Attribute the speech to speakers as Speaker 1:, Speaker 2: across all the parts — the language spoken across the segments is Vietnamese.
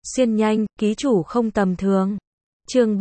Speaker 1: xuyên nhanh, ký chủ không tầm thường. Chương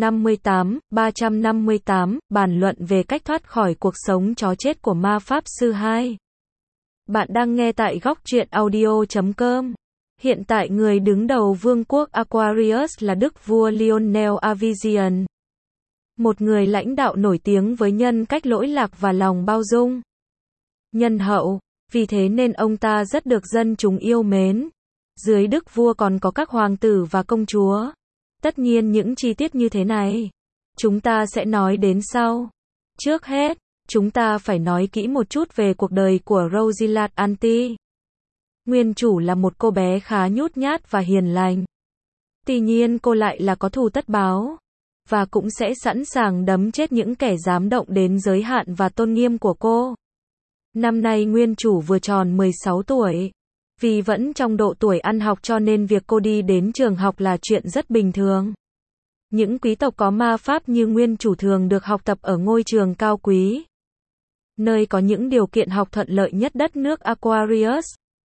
Speaker 1: 358, bàn luận về cách thoát khỏi cuộc sống chó chết của ma pháp sư 2. Bạn đang nghe tại góc truyện audio.com. Hiện tại người đứng đầu vương quốc Aquarius là Đức vua Lionel Avizian. Một người lãnh đạo nổi tiếng với nhân cách lỗi lạc và lòng bao dung, nhân hậu, vì thế nên ông ta rất được dân chúng yêu mến. Dưới Đức vua còn có các hoàng tử và công chúa. Tất nhiên những chi tiết như thế này, chúng ta sẽ nói đến sau. Trước hết, chúng ta phải nói kỹ một chút về cuộc đời của Rosilard Anti. Nguyên chủ là một cô bé khá nhút nhát và hiền lành. Tuy nhiên cô lại là có thù tất báo, và cũng sẽ sẵn sàng đấm chết những kẻ dám động đến giới hạn và tôn nghiêm của cô. Năm nay nguyên chủ vừa tròn 16 tuổi. Vì vẫn trong độ tuổi ăn học cho nên việc cô đi đến trường học là chuyện rất bình thường. Những quý tộc có ma pháp như nguyên chủ thường được học tập ở ngôi trường cao quý, nơi có những điều kiện học thuận lợi nhất đất nước Aquarius.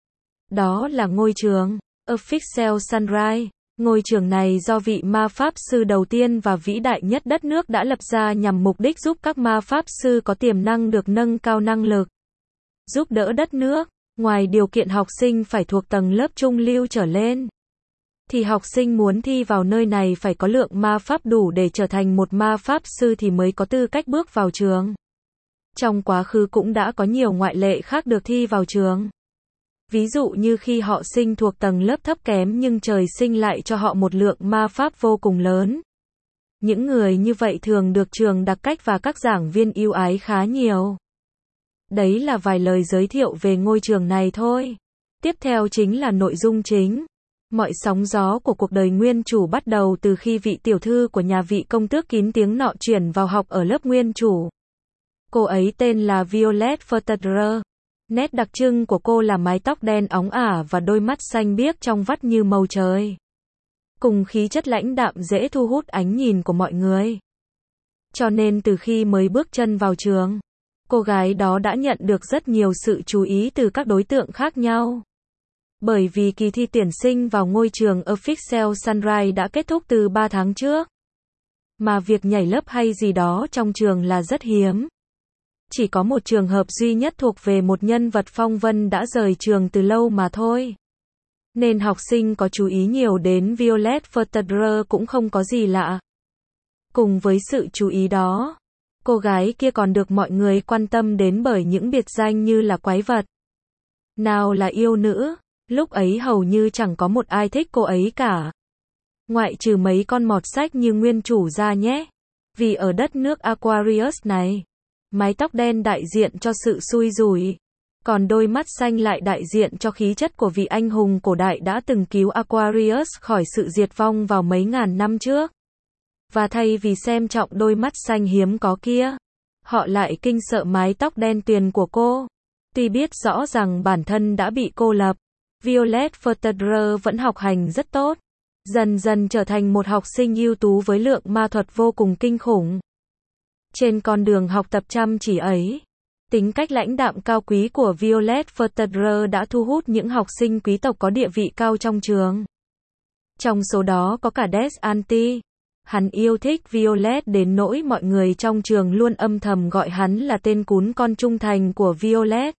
Speaker 1: Đó là ngôi trường Official Sunrise. Ngôi trường này do vị ma pháp sư đầu tiên và vĩ đại nhất đất nước đã lập ra nhằm mục đích giúp các ma pháp sư có tiềm năng được nâng cao năng lực, giúp đỡ đất nước. Ngoài điều kiện học sinh phải thuộc tầng lớp trung lưu trở lên, thì học sinh muốn thi vào nơi này phải có lượng ma pháp đủ để trở thành một ma pháp sư thì mới có tư cách bước vào trường. Trong quá khứ cũng đã có nhiều ngoại lệ khác được thi vào trường. Ví dụ như khi họ sinh thuộc tầng lớp thấp kém nhưng trời sinh lại cho họ một lượng ma pháp vô cùng lớn. Những người như vậy thường được trường đặc cách và các giảng viên ưu ái khá nhiều. Đấy là vài lời giới thiệu về ngôi trường này thôi. Tiếp theo chính là nội dung chính. Mọi sóng gió của cuộc đời nguyên chủ bắt đầu từ khi vị tiểu thư của nhà vị công tước kín tiếng nọ chuyển vào học ở lớp nguyên chủ. Cô ấy tên là Violet Vertedre. Nét đặc trưng của cô là mái tóc đen óng ả và đôi mắt xanh biếc trong vắt như màu trời, cùng khí chất lãnh đạm dễ thu hút ánh nhìn của mọi người. Cho nên từ khi mới bước chân vào trường, cô gái đó đã nhận được rất nhiều sự chú ý từ các đối tượng khác nhau. Bởi vì kỳ thi tuyển sinh vào ngôi trường Official Sunrise đã kết thúc từ 3 tháng trước. Mà việc nhảy lớp hay gì đó trong trường là rất hiếm. Chỉ có một trường hợp duy nhất thuộc về một nhân vật phong vân đã rời trường từ lâu mà thôi. Nên học sinh có chú ý nhiều đến Violet Vertedre cũng không có gì lạ. Cùng với sự chú ý đó, cô gái kia còn được mọi người quan tâm đến bởi những biệt danh như là quái vật, nào là yêu nữ. Lúc ấy hầu như chẳng có một ai thích cô ấy cả, ngoại trừ mấy con mọt sách như nguyên chủ ra nhé. Vì ở đất nước Aquarius này, mái tóc đen đại diện cho sự xui rủi, còn đôi mắt xanh lại đại diện cho khí chất của vị anh hùng cổ đại đã từng cứu Aquarius khỏi sự diệt vong vào mấy ngàn năm trước. Và thay vì xem trọng đôi mắt xanh hiếm có kia, họ lại kinh sợ mái tóc đen tuyền của cô. Tuy biết rõ rằng bản thân đã bị cô lập, Violet Vertedre vẫn học hành rất tốt, dần dần trở thành một học sinh ưu tú với lượng ma thuật vô cùng kinh khủng. Trên con đường học tập chăm chỉ ấy, tính cách lãnh đạm cao quý của Violet Vertedre đã thu hút những học sinh quý tộc có địa vị cao trong trường. Trong số đó có cả Des Anti. Hắn yêu thích Violet đến nỗi mọi người trong trường luôn âm thầm gọi hắn là tên cún con trung thành của Violet.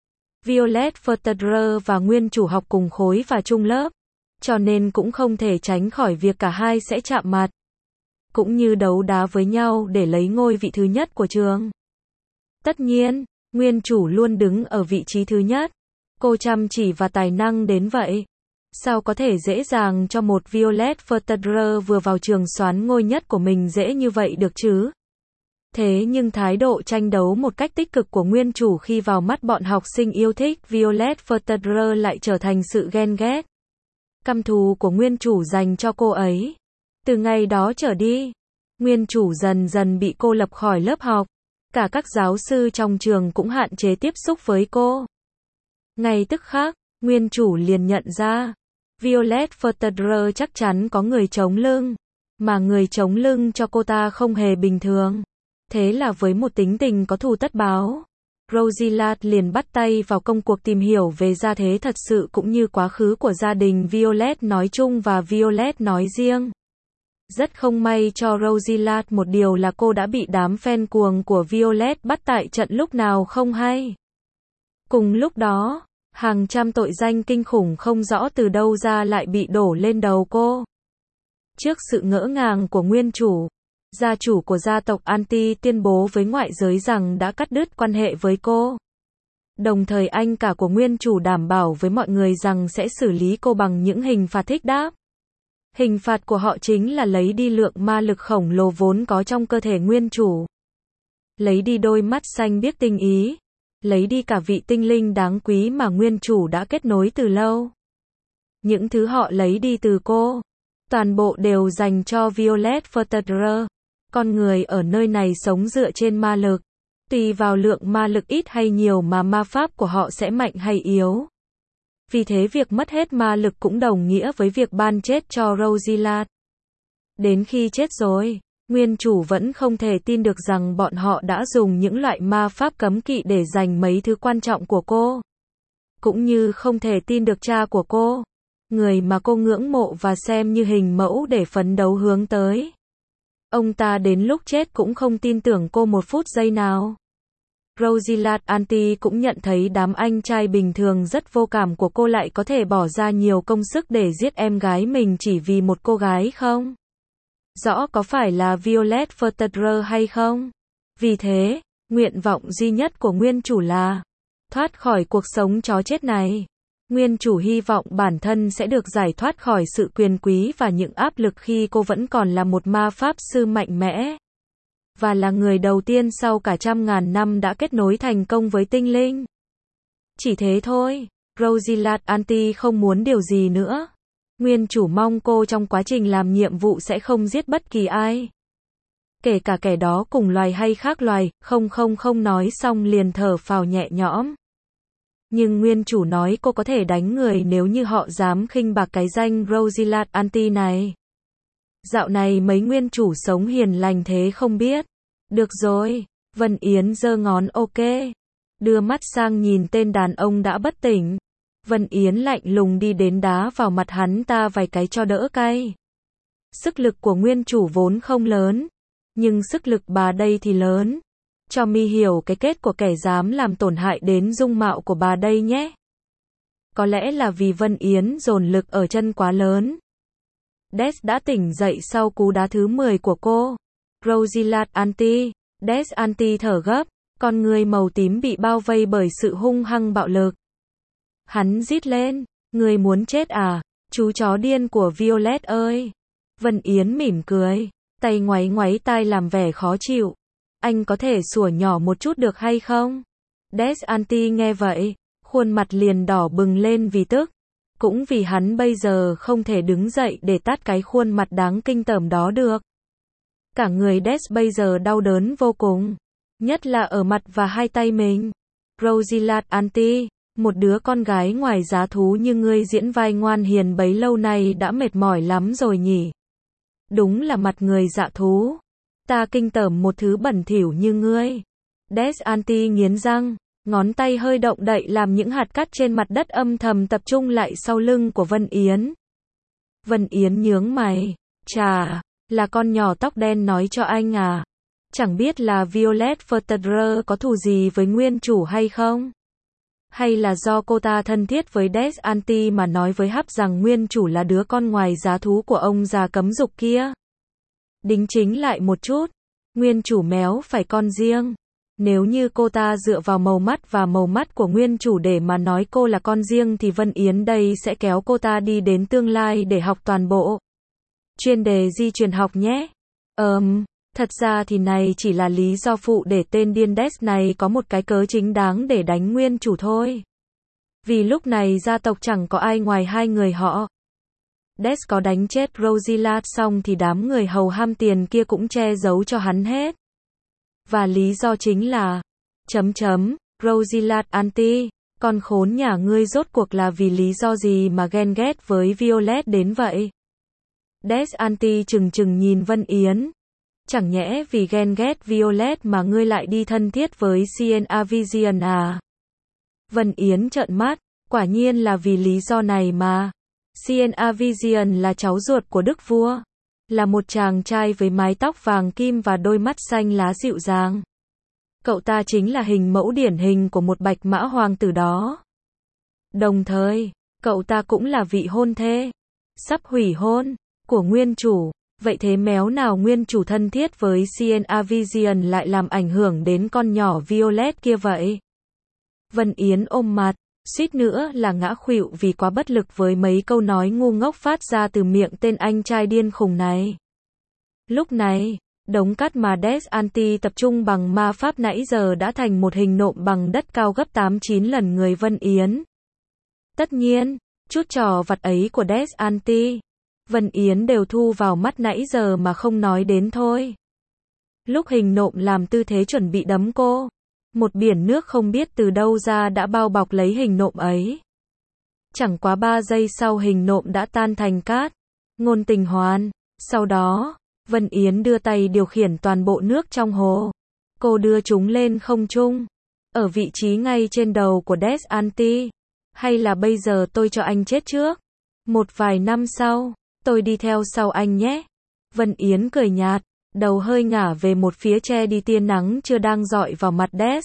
Speaker 1: Violet Vertedre và nguyên chủ học cùng khối và chung lớp, cho nên cũng không thể tránh khỏi việc cả hai sẽ chạm mặt, cũng như đấu đá với nhau để lấy ngôi vị thứ nhất của trường. Tất nhiên, nguyên chủ luôn đứng ở vị trí thứ nhất. Cô chăm chỉ và tài năng đến vậy, sao có thể dễ dàng cho một Violet Vertedre vừa vào trường soán ngôi nhất của mình dễ như vậy được chứ? Thế nhưng thái độ tranh đấu một cách tích cực của nguyên chủ khi vào mắt bọn học sinh yêu thích Violet Vertedre lại trở thành sự ghen ghét, căm thù của nguyên chủ dành cho cô ấy. Từ ngày đó trở đi, nguyên chủ dần dần bị cô lập khỏi lớp học. Cả các giáo sư trong trường cũng hạn chế tiếp xúc với cô. Ngay tức khắc, nguyên chủ liền nhận ra, Violet Vertedre chắc chắn có người chống lưng, mà người chống lưng cho cô ta không hề bình thường. Thế là với một tính tình có thù tất báo, Rosiliad liền bắt tay vào công cuộc tìm hiểu về gia thế thật sự cũng như quá khứ của gia đình Violet nói chung và Violet nói riêng. Rất không may cho Rosiliad một điều là cô đã bị đám fan cuồng của Violet bắt tại trận lúc nào không hay. Cùng lúc đó, hàng trăm tội danh kinh khủng không rõ từ đâu ra lại bị đổ lên đầu cô. Trước sự ngỡ ngàng của nguyên chủ, gia chủ của gia tộc Anti tuyên bố với ngoại giới rằng đã cắt đứt quan hệ với cô. Đồng thời anh cả của nguyên chủ đảm bảo với mọi người rằng sẽ xử lý cô bằng những hình phạt thích đáp. Hình phạt của họ chính là lấy đi lượng ma lực khổng lồ vốn có trong cơ thể nguyên chủ. Lấy đi đôi mắt xanh biếc tinh ý. Lấy đi cả vị tinh linh đáng quý mà nguyên chủ đã kết nối từ lâu. Những thứ họ lấy đi từ cô, toàn bộ đều dành cho Violet Verterer. Con người ở nơi này sống dựa trên ma lực. Tùy vào lượng ma lực ít hay nhiều mà ma pháp của họ sẽ mạnh hay yếu. Vì thế việc mất hết ma lực cũng đồng nghĩa với việc ban chết cho Rosiliad. Đến khi chết rồi, nguyên chủ vẫn không thể tin được rằng bọn họ đã dùng những loại ma pháp cấm kỵ để giành mấy thứ quan trọng của cô. Cũng như không thể tin được cha của cô, người mà cô ngưỡng mộ và xem như hình mẫu để phấn đấu hướng tới. Ông ta đến lúc chết cũng không tin tưởng cô một phút giây nào. Rosiliad Anti cũng nhận thấy đám anh trai bình thường rất vô cảm của cô lại có thể bỏ ra nhiều công sức để giết em gái mình chỉ vì một cô gái không? Rõ có phải là Violet Verterer hay không? Vì thế, nguyện vọng duy nhất của nguyên chủ là thoát khỏi cuộc sống chó chết này. Nguyên chủ hy vọng bản thân sẽ được giải thoát khỏi sự quyền quý và những áp lực khi cô vẫn còn là một ma pháp sư mạnh mẽ. Và là người đầu tiên sau cả trăm ngàn năm đã kết nối thành công với tinh linh. Chỉ thế thôi, Rosiliad Anti không muốn điều gì nữa. Nguyên chủ mong cô trong quá trình làm nhiệm vụ sẽ không giết bất kỳ ai. Kể cả kẻ đó cùng loài hay khác loài, không nói xong liền thở phào nhẹ nhõm. Nhưng nguyên chủ nói cô có thể đánh người nếu như họ dám khinh bạc cái danh Rosiliad Anti này. Dạo này mấy nguyên chủ sống hiền lành thế không biết. Được rồi, Vân Yến giơ ngón ok. Đưa mắt sang nhìn tên đàn ông đã bất tỉnh. Vân Yến lạnh lùng đi đến đá vào mặt hắn ta vài cái cho đỡ cay. Sức lực của nguyên chủ vốn không lớn, nhưng sức lực bà đây thì lớn. Cho mi hiểu cái kết của kẻ dám làm tổn hại đến dung mạo của bà đây nhé. Có lẽ là vì Vân Yến dồn lực ở chân quá lớn. Des đã tỉnh dậy sau cú đá thứ 10 của cô. Rosiliad Anti. Des Anti thở gấp, con người màu tím bị bao vây bởi sự hung hăng bạo lực. Hắn rít lên, người muốn chết à, chú chó điên của Violet ơi. Vân Yến mỉm cười, tay ngoáy ngoáy tai làm vẻ khó chịu. Anh có thể sủa nhỏ một chút được hay không? Des Anti nghe vậy, khuôn mặt liền đỏ bừng lên vì tức. Cũng vì hắn bây giờ không thể đứng dậy để tát cái khuôn mặt đáng kinh tởm đó được. Cả người Des bây giờ đau đớn vô cùng, nhất là ở mặt và hai tay mình. Rosiliad Anti, một đứa con gái ngoài giá thú như ngươi diễn vai ngoan hiền bấy lâu nay đã mệt mỏi lắm rồi nhỉ. Đúng là mặt người dạ thú. Ta kinh tởm một thứ bẩn thỉu như ngươi. Des Anti nghiến răng, ngón tay hơi động đậy làm những hạt cát trên mặt đất âm thầm tập trung lại sau lưng của Vân Yến. Vân Yến nhướng mày, chà, là con nhỏ tóc đen nói cho anh à? Chẳng biết là Violet Verterer có thù gì với nguyên chủ hay không? Hay là do cô ta thân thiết với Des Anti mà nói với Hắp rằng nguyên chủ là đứa con ngoài giá thú của ông già cấm dục kia? Đính chính lại một chút, nguyên chủ méo phải con riêng. Nếu như cô ta dựa vào màu mắt và màu mắt của nguyên chủ để mà nói cô là con riêng thì Vân Yến đây sẽ kéo cô ta đi đến tương lai để học toàn bộ chuyên đề di truyền học nhé. Thật ra thì này chỉ là lý do phụ để tên điên Des này có một cái cớ chính đáng để đánh nguyên chủ thôi. Vì lúc này gia tộc chẳng có ai ngoài hai người họ. Des có đánh chết Rosiliad xong thì đám người hầu ham tiền kia cũng che giấu cho hắn hết. Và lý do chính là Rosiliad Anti, con khốn nhà ngươi rốt cuộc là vì lý do gì mà ghen ghét với Violet đến vậy? Des Anti chừng chừng nhìn Vân Yến. Chẳng nhẽ vì ghen ghét Violet mà ngươi lại đi thân thiết với Sienna Vision à? Vân Yến trợn mắt, quả nhiên là vì lý do này mà. Sienna Vision là cháu ruột của đức vua, là một chàng trai với mái tóc vàng kim và đôi mắt xanh lá dịu dàng. Cậu ta chính là hình mẫu điển hình của một bạch mã hoàng tử đó. Đồng thời, cậu ta cũng là vị hôn thê, sắp hủy hôn, của nguyên chủ. Vậy thế méo nào nguyên chủ thân thiết với Sienna Vision lại làm ảnh hưởng đến con nhỏ Violet kia vậy? Vân Yến ôm mặt, suýt nữa là ngã khuỵu vì quá bất lực với mấy câu nói ngu ngốc phát ra từ miệng tên anh trai điên khùng này. Lúc này, đống cát mà Desanti tập trung bằng ma pháp nãy giờ đã thành một hình nộm bằng đất cao gấp 8-9 lần người Vân Yến. Tất nhiên, chút trò vặt ấy của Desanti, Vân Yến đều thu vào mắt nãy giờ mà không nói đến thôi. Lúc hình nộm làm tư thế chuẩn bị đấm cô, một biển nước không biết từ đâu ra đã bao bọc lấy hình nộm ấy. Chẳng quá 3 giây sau hình nộm đã tan thành cát. Ngôn Tình Hoan. Sau đó, Vân Yến đưa tay điều khiển toàn bộ nước trong hồ. Cô đưa chúng lên không trung, ở vị trí ngay trên đầu của Desanti. Hay là bây giờ tôi cho anh chết trước? Một vài năm sau, tôi đi theo sau anh nhé. Vân Yến cười nhạt, đầu hơi ngả về một phía che đi tia nắng chưa đang rọi vào mặt Des.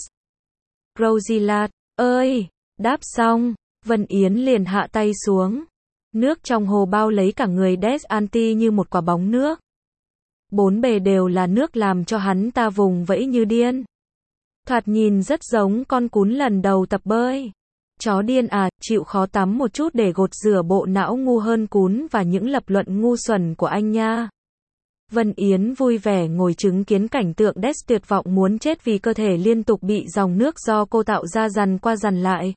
Speaker 1: Rosiliad ơi! Đáp xong, Vân Yến liền hạ tay xuống. Nước trong hồ bao lấy cả người Desanti như một quả bóng nước. Bốn bề đều là nước làm cho hắn ta vùng vẫy như điên. Thoạt nhìn rất giống con cún lần đầu tập bơi. Chó điên à, chịu khó tắm một chút để gột rửa bộ não ngu hơn cún và những lập luận ngu xuẩn của anh nha. Vân Yến vui vẻ ngồi chứng kiến cảnh tượng Des tuyệt vọng muốn chết vì cơ thể liên tục bị dòng nước do cô tạo ra dằn qua dằn lại.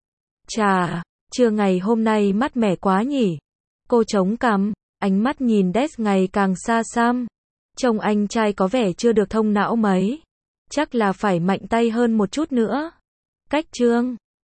Speaker 1: Chà, trưa ngày hôm nay mát mẻ quá nhỉ. Cô chống cằm, ánh mắt nhìn Des ngày càng xa xăm. Trông anh trai có vẻ chưa được thông não mấy. Chắc là phải mạnh tay hơn một chút nữa. Cách chương